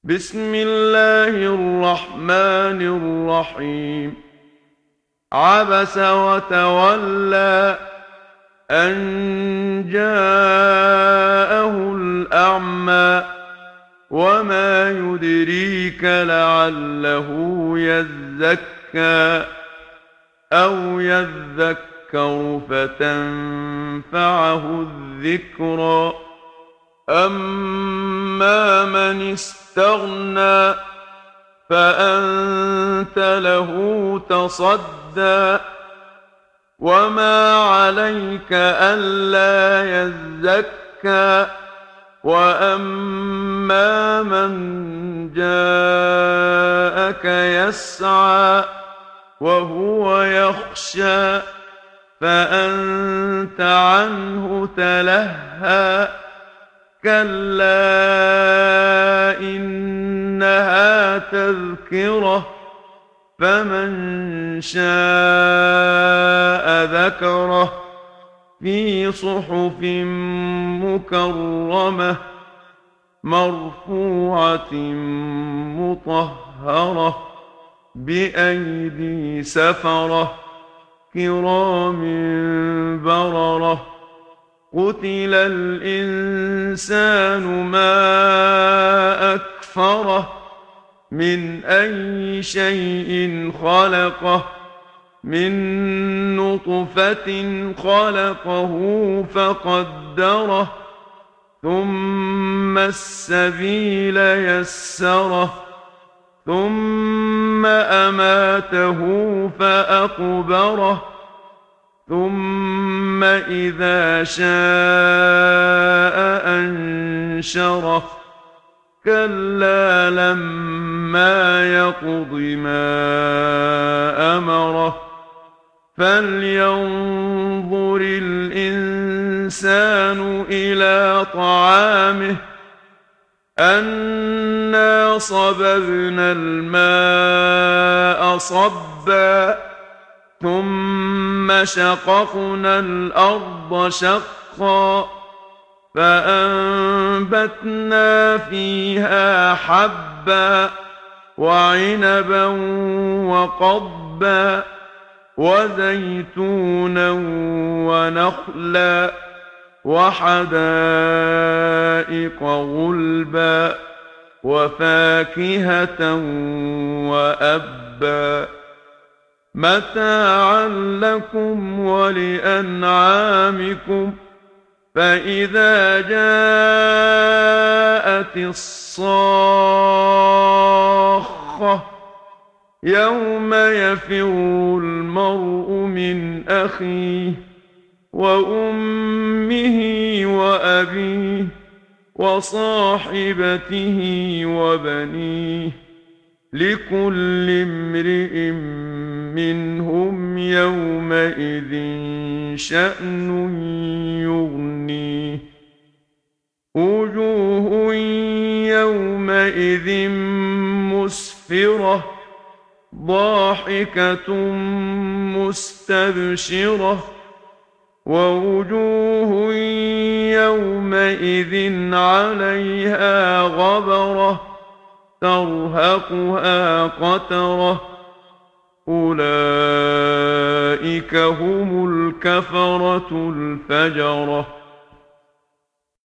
بسم الله الرحمن الرحيم. عبس وتولى أن جاءه الأعمى وما يدريك لعله يزكى أو يذكر فتنفعه الذكرى. أما من استغنى فأنت له تصدى وما عليك ألا يزكى. وأما من جاءك يسعى وهو يخشى فأنت عنه تلهى. كلا إنها تذكرة فمن شاء ذكره في صحف مكرمة مرفوعة مطهرة بأيدي سفرة كرام بررة. قتل الإنسان ما أكفره من أي شيء خلقه من نطفة خلقه فقدره ثم السبيل يسره ثم أماته فأقبره ثم إذا شاء أنشره. كلا لما يقض ما أمره. فلينظر الإنسان إلى طعامه أنا صببنا الماء صبا ثم شققنا الأرض شقا فأنبتنا فيها حبا وعنبا وقضبا وزيتونا ونخلا وحدائق غلبا وفاكهة وأبا متاعا لكم ولأنعامكم. فإذا جاءت الصاخة يوم يفر المرء من أخيه وأمه وأبيه وصاحبته وبنيه لكل امرئ منهم يومئذ شأن يغنيه. وجوه يومئذ مسفرة ضاحكة مستبشرة ووجوه يومئذ عليها غبرة ترهقها قترة. أولئك هم الكفرة الفجرة.